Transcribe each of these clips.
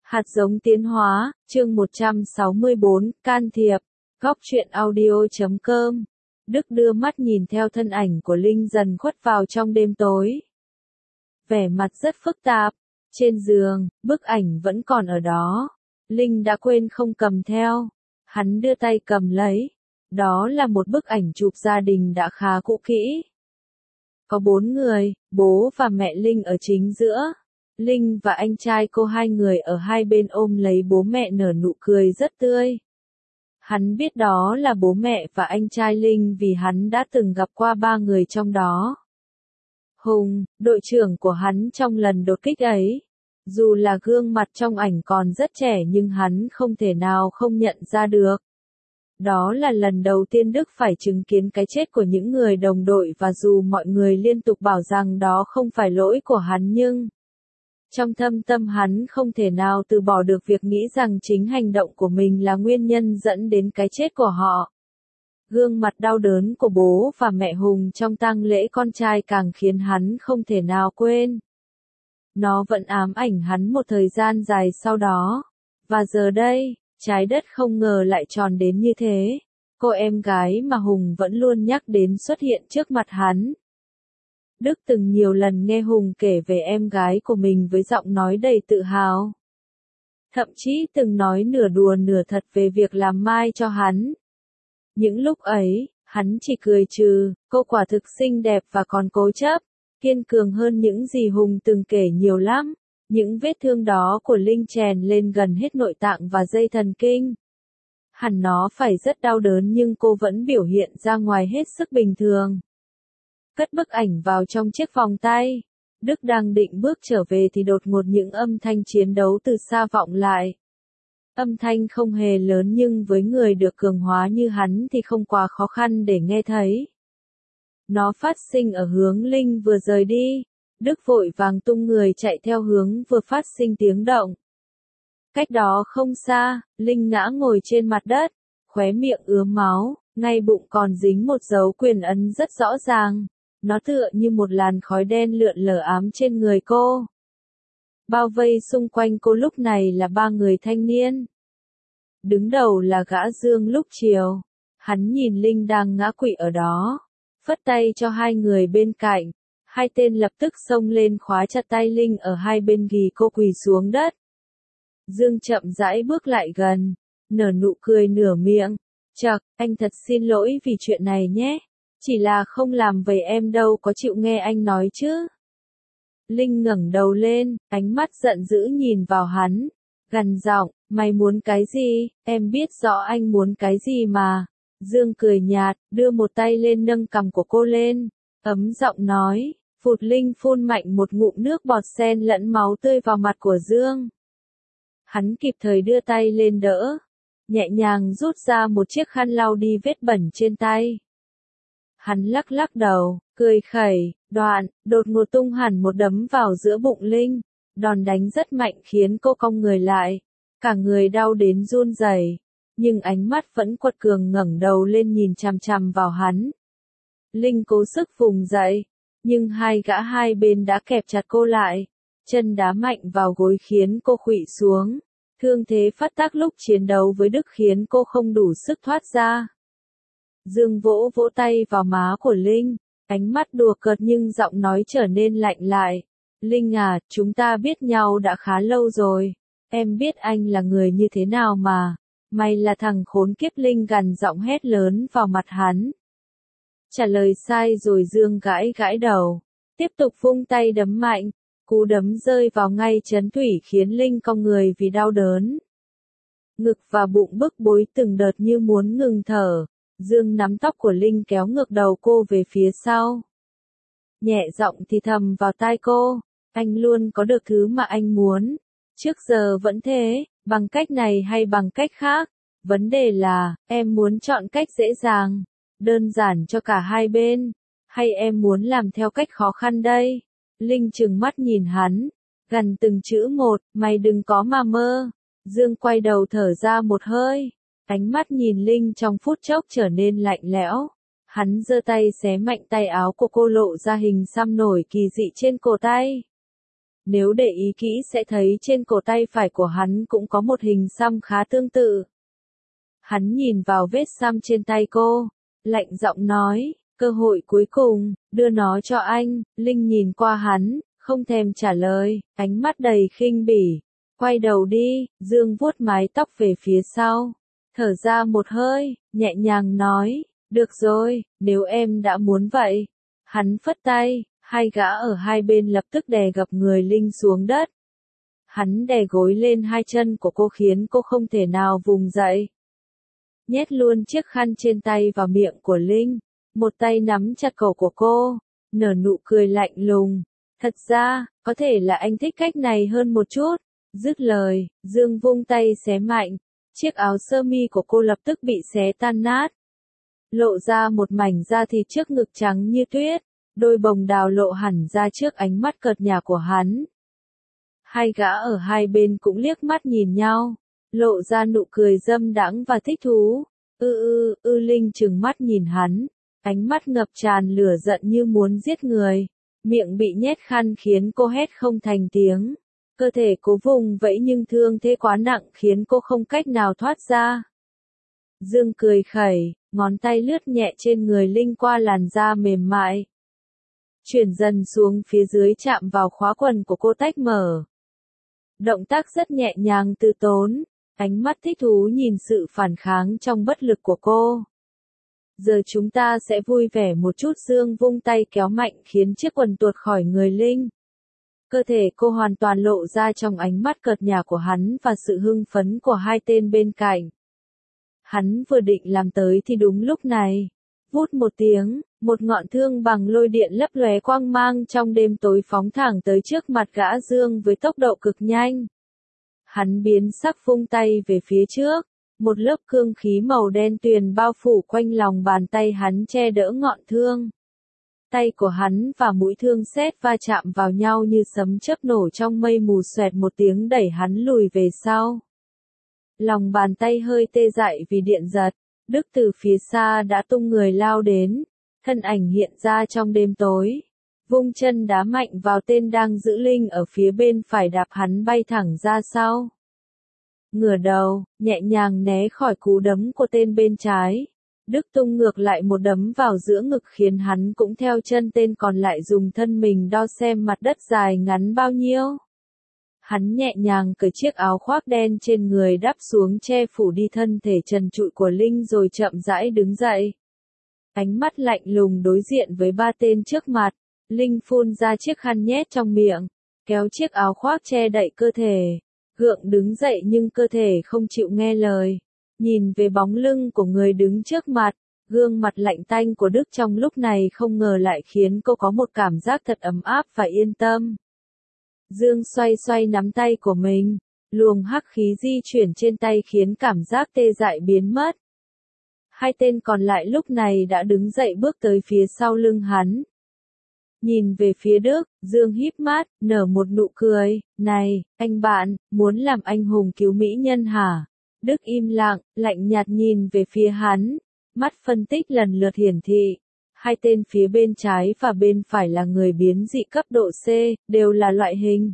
Hạt giống tiến hóa, chương 164, can thiệp, góc truyện audio.com. Đức đưa mắt nhìn theo thân ảnh của Linh dần khuất vào trong đêm tối. Vẻ mặt rất phức tạp, trên giường, bức ảnh vẫn còn ở đó. Linh đã quên không cầm theo. Hắn đưa tay cầm lấy. Đó là một bức ảnh chụp gia đình đã khá cũ kỹ. Có 4 người, bố và mẹ Linh ở chính giữa. Linh và anh trai cô hai người ở hai bên ôm lấy bố mẹ nở nụ cười rất tươi. Hắn biết đó là bố mẹ và anh trai Linh vì hắn đã từng gặp qua 3 người trong đó. Hùng, đội trưởng của hắn trong lần đột kích ấy. Dù là gương mặt trong ảnh còn rất trẻ nhưng hắn không thể nào không nhận ra được. Đó là lần đầu tiên Đức phải chứng kiến cái chết của những người đồng đội và dù mọi người liên tục bảo rằng đó không phải lỗi của hắn nhưng trong thâm tâm hắn không thể nào từ bỏ được việc nghĩ rằng chính hành động của mình là nguyên nhân dẫn đến cái chết của họ. Gương mặt đau đớn của bố và mẹ Hùng trong tang lễ con trai càng khiến hắn không thể nào quên. Nó vẫn ám ảnh hắn một thời gian dài sau đó. Và giờ đây, trái đất không ngờ lại tròn đến như thế. Cô em gái mà Hùng vẫn luôn nhắc đến xuất hiện trước mặt hắn. Đức từng nhiều lần nghe Hùng kể về em gái của mình với giọng nói đầy tự hào. Thậm chí từng nói nửa đùa nửa thật về việc làm mai cho hắn. Những lúc ấy, hắn chỉ cười trừ, cô quả thực xinh đẹp và còn cố chấp, kiên cường hơn những gì Hùng từng kể nhiều lắm. Những vết thương đó của Linh chèn lên gần hết nội tạng và dây thần kinh. Hẳn nó phải rất đau đớn nhưng cô vẫn biểu hiện ra ngoài hết sức bình thường. Cất bức ảnh vào trong chiếc vòng tay. Đức đang định bước trở về thì đột ngột những âm thanh chiến đấu từ xa vọng lại. Âm thanh không hề lớn nhưng với người được cường hóa như hắn thì không quá khó khăn để nghe thấy. Nó phát sinh ở hướng Linh vừa rời đi. Đức vội vàng tung người chạy theo hướng vừa phát sinh tiếng động. Cách đó không xa, Linh ngã ngồi trên mặt đất, khóe miệng ứa máu, ngay bụng còn dính một dấu quyền ấn rất rõ ràng. Nó tựa như một làn khói đen lượn lờ ám trên người cô. Bao vây xung quanh cô lúc này là 3 người thanh niên. Đứng đầu là gã Dương lúc chiều. Hắn nhìn Linh đang ngã quỵ ở đó. Phất tay cho hai người bên cạnh. Hai tên lập tức xông lên khóa chặt tay Linh ở hai bên ghì cô quỳ xuống đất. Dương chậm rãi bước lại gần. Nở nụ cười nửa miệng. Chậc, anh thật xin lỗi vì chuyện này nhé. Chỉ là không làm vậy em đâu có chịu nghe anh nói chứ. Linh ngẩng đầu lên, ánh mắt giận dữ nhìn vào hắn. Gằn giọng, mày muốn cái gì, em biết rõ anh muốn cái gì mà. Dương cười nhạt, đưa một tay lên nâng cằm của cô lên. Ấm giọng nói, phụt. Linh phun mạnh một ngụm nước bọt sen lẫn máu tươi vào mặt của Dương. Hắn kịp thời đưa tay lên đỡ. Nhẹ nhàng rút ra một chiếc khăn lau đi vết bẩn trên tay. Hắn lắc lắc đầu, cười khẩy, đột ngột tung hẳn một đấm vào giữa bụng Linh. Đòn đánh rất mạnh khiến cô cong người lại. Cả người đau đến run rẩy, nhưng ánh mắt vẫn quật cường ngẩng đầu lên nhìn chằm chằm vào hắn. Linh cố sức vùng dậy, nhưng hai gã hai bên đã kẹp chặt cô lại. Chân đá mạnh vào gối khiến cô khuỵu xuống. Thương thế phát tác lúc chiến đấu với Đức khiến cô không đủ sức thoát ra. Dương vỗ vỗ tay vào má của Linh, ánh mắt đùa cợt nhưng giọng nói trở nên lạnh lại. Linh à, chúng ta biết nhau đã khá lâu rồi. Em biết anh là người như thế nào mà. Mày là thằng khốn kiếp. Linh gằn giọng hét lớn vào mặt hắn. Trả lời sai rồi. Dương gãi gãi đầu. Tiếp tục vung tay đấm mạnh. Cú đấm rơi vào ngay trấn thủy khiến Linh cong người vì đau đớn. Ngực và bụng bức bối từng đợt như muốn ngừng thở. Dương nắm tóc của Linh kéo ngược đầu cô về phía sau. Nhẹ giọng thì thầm vào tai cô. Anh luôn có được thứ mà anh muốn. Trước giờ vẫn thế, bằng cách này hay bằng cách khác. Vấn đề là, em muốn chọn cách dễ dàng, đơn giản cho cả hai bên. Hay em muốn làm theo cách khó khăn đây? Linh trừng mắt nhìn hắn. Gằn từng chữ một, mày đừng có mà mơ. Dương quay đầu thở ra một hơi. Ánh mắt nhìn Linh trong phút chốc trở nên lạnh lẽo. Hắn giơ tay xé mạnh tay áo của cô lộ ra hình xăm nổi kỳ dị trên cổ tay. Nếu để ý kỹ sẽ thấy trên cổ tay phải của hắn cũng có một hình xăm khá tương tự. Hắn nhìn vào vết xăm trên tay cô, lạnh giọng nói, cơ hội cuối cùng, đưa nó cho anh. Linh nhìn qua hắn, không thèm trả lời, ánh mắt đầy khinh bỉ. Quay đầu đi, Dương vuốt mái tóc về phía sau, thở ra một hơi, nhẹ nhàng nói, được rồi, nếu em đã muốn vậy. Hắn phất tay, hai gã ở hai bên lập tức đè gập người Linh xuống đất. Hắn đè gối lên hai chân của cô khiến cô không thể nào vùng dậy. Nhét luôn chiếc khăn trên tay vào miệng của Linh, một tay nắm chặt cổ của cô, nở nụ cười lạnh lùng. Thật ra, có thể là anh thích cách này hơn một chút. Dứt lời, Dương vung tay xé mạnh, chiếc áo sơ mi của cô lập tức bị xé tan nát. Lộ ra một mảnh da thịt trước ngực trắng như tuyết, đôi bồng đào lộ hẳn ra trước ánh mắt cợt nhả của hắn. Hai gã ở hai bên cũng liếc mắt nhìn nhau, lộ ra nụ cười dâm đãng và thích thú. Linh trừng mắt nhìn hắn, ánh mắt ngập tràn lửa giận như muốn giết người, miệng bị nhét khăn khiến cô hét không thành tiếng. Cơ thể cố vùng vẫy nhưng thương thế quá nặng khiến cô không cách nào thoát ra. Dương cười khẩy, ngón tay lướt nhẹ trên người Linh qua làn da mềm mại. Chuyển dần xuống phía dưới chạm vào khóa quần của cô tách mở. Động tác rất nhẹ nhàng từ tốn, ánh mắt thích thú nhìn sự phản kháng trong bất lực của cô. Giờ chúng ta sẽ vui vẻ một chút. Dương vung tay kéo mạnh khiến chiếc quần tuột khỏi người Linh. Cơ thể cô hoàn toàn lộ ra trong ánh mắt cợt nhả của hắn và sự hưng phấn của hai tên bên cạnh. Hắn vừa định làm tới thì đúng lúc này, vút một tiếng, một ngọn thương bằng lôi điện lấp lóe quang mang trong đêm tối phóng thẳng tới trước mặt gã Dương với tốc độ cực nhanh. Hắn biến sắc vung tay về phía trước, một lớp cương khí màu đen tuyền bao phủ quanh lòng bàn tay hắn che đỡ ngọn thương. Tay của hắn và mũi thương sét va chạm vào nhau như sấm chớp nổ trong mây mù, xoẹt một tiếng đẩy hắn lùi về sau. Lòng bàn tay hơi tê dại vì điện giật, Đức từ phía xa đã tung người lao đến, thân ảnh hiện ra trong đêm tối. Vung chân đá mạnh vào tên đang giữ Linh ở phía bên phải, đạp hắn bay thẳng ra sau. Ngửa đầu, nhẹ nhàng né khỏi cú đấm của tên bên trái. Đức tung ngược lại một đấm vào giữa ngực khiến hắn cũng theo chân tên còn lại dùng thân mình đo xem mặt đất dài ngắn bao nhiêu. Hắn nhẹ nhàng cởi chiếc áo khoác đen trên người đắp xuống che phủ đi thân thể trần trụi của Linh rồi chậm rãi đứng dậy. Ánh mắt lạnh lùng đối diện với ba tên trước mặt, Linh phun ra chiếc khăn nhét trong miệng, kéo chiếc áo khoác che đậy cơ thể, gượng đứng dậy nhưng cơ thể không chịu nghe lời. Nhìn về bóng lưng của người đứng trước mặt, gương mặt lạnh tanh của Đức trong lúc này không ngờ lại khiến cô có một cảm giác thật ấm áp và yên tâm. Dương xoay xoay nắm tay của mình, luồng hắc khí di chuyển trên tay khiến cảm giác tê dại biến mất. Hai tên còn lại lúc này đã đứng dậy bước tới phía sau lưng hắn. Nhìn về phía Đức, Dương híp mắt, nở một nụ cười, này, anh bạn, muốn làm anh hùng cứu mỹ nhân hả? Đức im lặng, lạnh nhạt nhìn về phía hắn, mắt phân tích lần lượt hiển thị. Hai tên phía bên trái và bên phải là người biến dị cấp độ C, đều là loại hình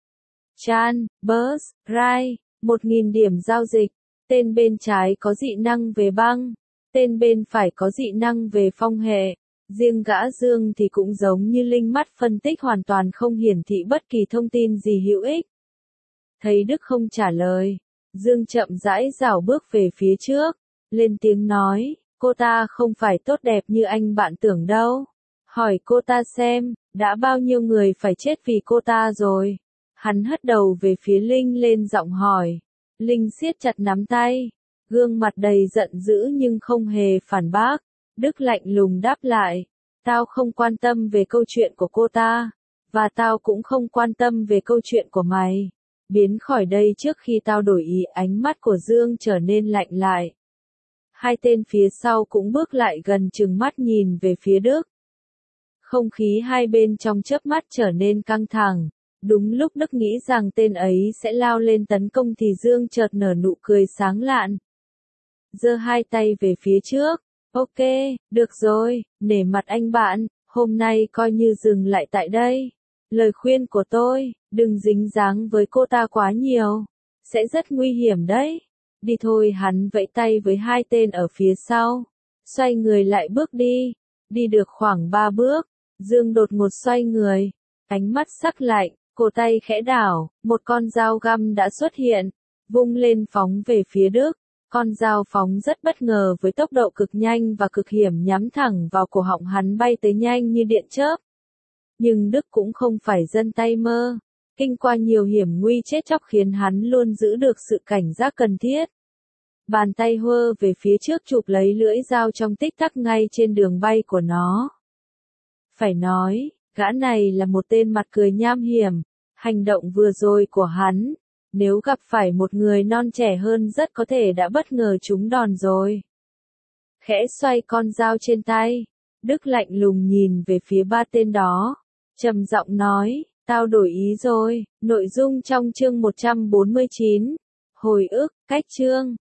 Chan, Burst, Rai, 1000 điểm giao dịch. Tên bên trái có dị năng về băng, tên bên phải có dị năng về phong hệ. Riêng gã Dương thì cũng giống như Linh, mắt phân tích hoàn toàn không hiển thị bất kỳ thông tin gì hữu ích. Thấy Đức không trả lời, Dương chậm rãi rảo bước về phía trước, lên tiếng nói, cô ta không phải tốt đẹp như anh bạn tưởng đâu. Hỏi cô ta xem, đã bao nhiêu người phải chết vì cô ta rồi. Hắn hất đầu về phía Linh lên giọng hỏi. Linh siết chặt nắm tay, gương mặt đầy giận dữ nhưng không hề phản bác. Đức lạnh lùng đáp lại, tao không quan tâm về câu chuyện của cô ta, và tao cũng không quan tâm về câu chuyện của mày. Biến khỏi đây trước khi tao đổi ý. Ánh mắt của Dương trở nên lạnh lại. Hai tên phía sau cũng bước lại gần, trừng mắt nhìn về phía Đức. Không khí hai bên trong chớp mắt trở nên căng thẳng. Đúng lúc Đức nghĩ rằng tên ấy sẽ lao lên tấn công thì Dương chợt nở nụ cười sáng lạn. Giơ hai tay về phía trước. Ok, được rồi, nể mặt anh bạn, hôm nay coi như dừng lại tại đây. Lời khuyên của tôi, đừng dính dáng với cô ta quá nhiều. Sẽ rất nguy hiểm đấy. Đi thôi, hắn vẫy tay với hai tên ở phía sau. Xoay người lại bước đi. Đi được khoảng 3 bước, Dương đột ngột xoay người. Ánh mắt sắc lạnh, cổ tay khẽ đảo, một con dao găm đã xuất hiện. Vung lên phóng về phía Đức. Con dao phóng rất bất ngờ với tốc độ cực nhanh và cực hiểm nhắm thẳng vào cổ họng hắn bay tới nhanh như điện chớp. Nhưng Đức cũng không phải dân tay mơ. Kinh qua nhiều hiểm nguy chết chóc khiến hắn luôn giữ được sự cảnh giác cần thiết. Bàn tay huơ về phía trước chụp lấy lưỡi dao trong tích tắc ngay trên đường bay của nó. Phải nói, gã này là một tên mặt cười nham hiểm. Hành động vừa rồi của hắn, nếu gặp phải một người non trẻ hơn rất có thể đã bất ngờ trúng đòn rồi. Khẽ xoay con dao trên tay, Đức lạnh lùng nhìn về phía ba tên đó, trầm giọng nói, tao đổi ý rồi. Nội dung trong chương 149. Hồi ức, cách chương.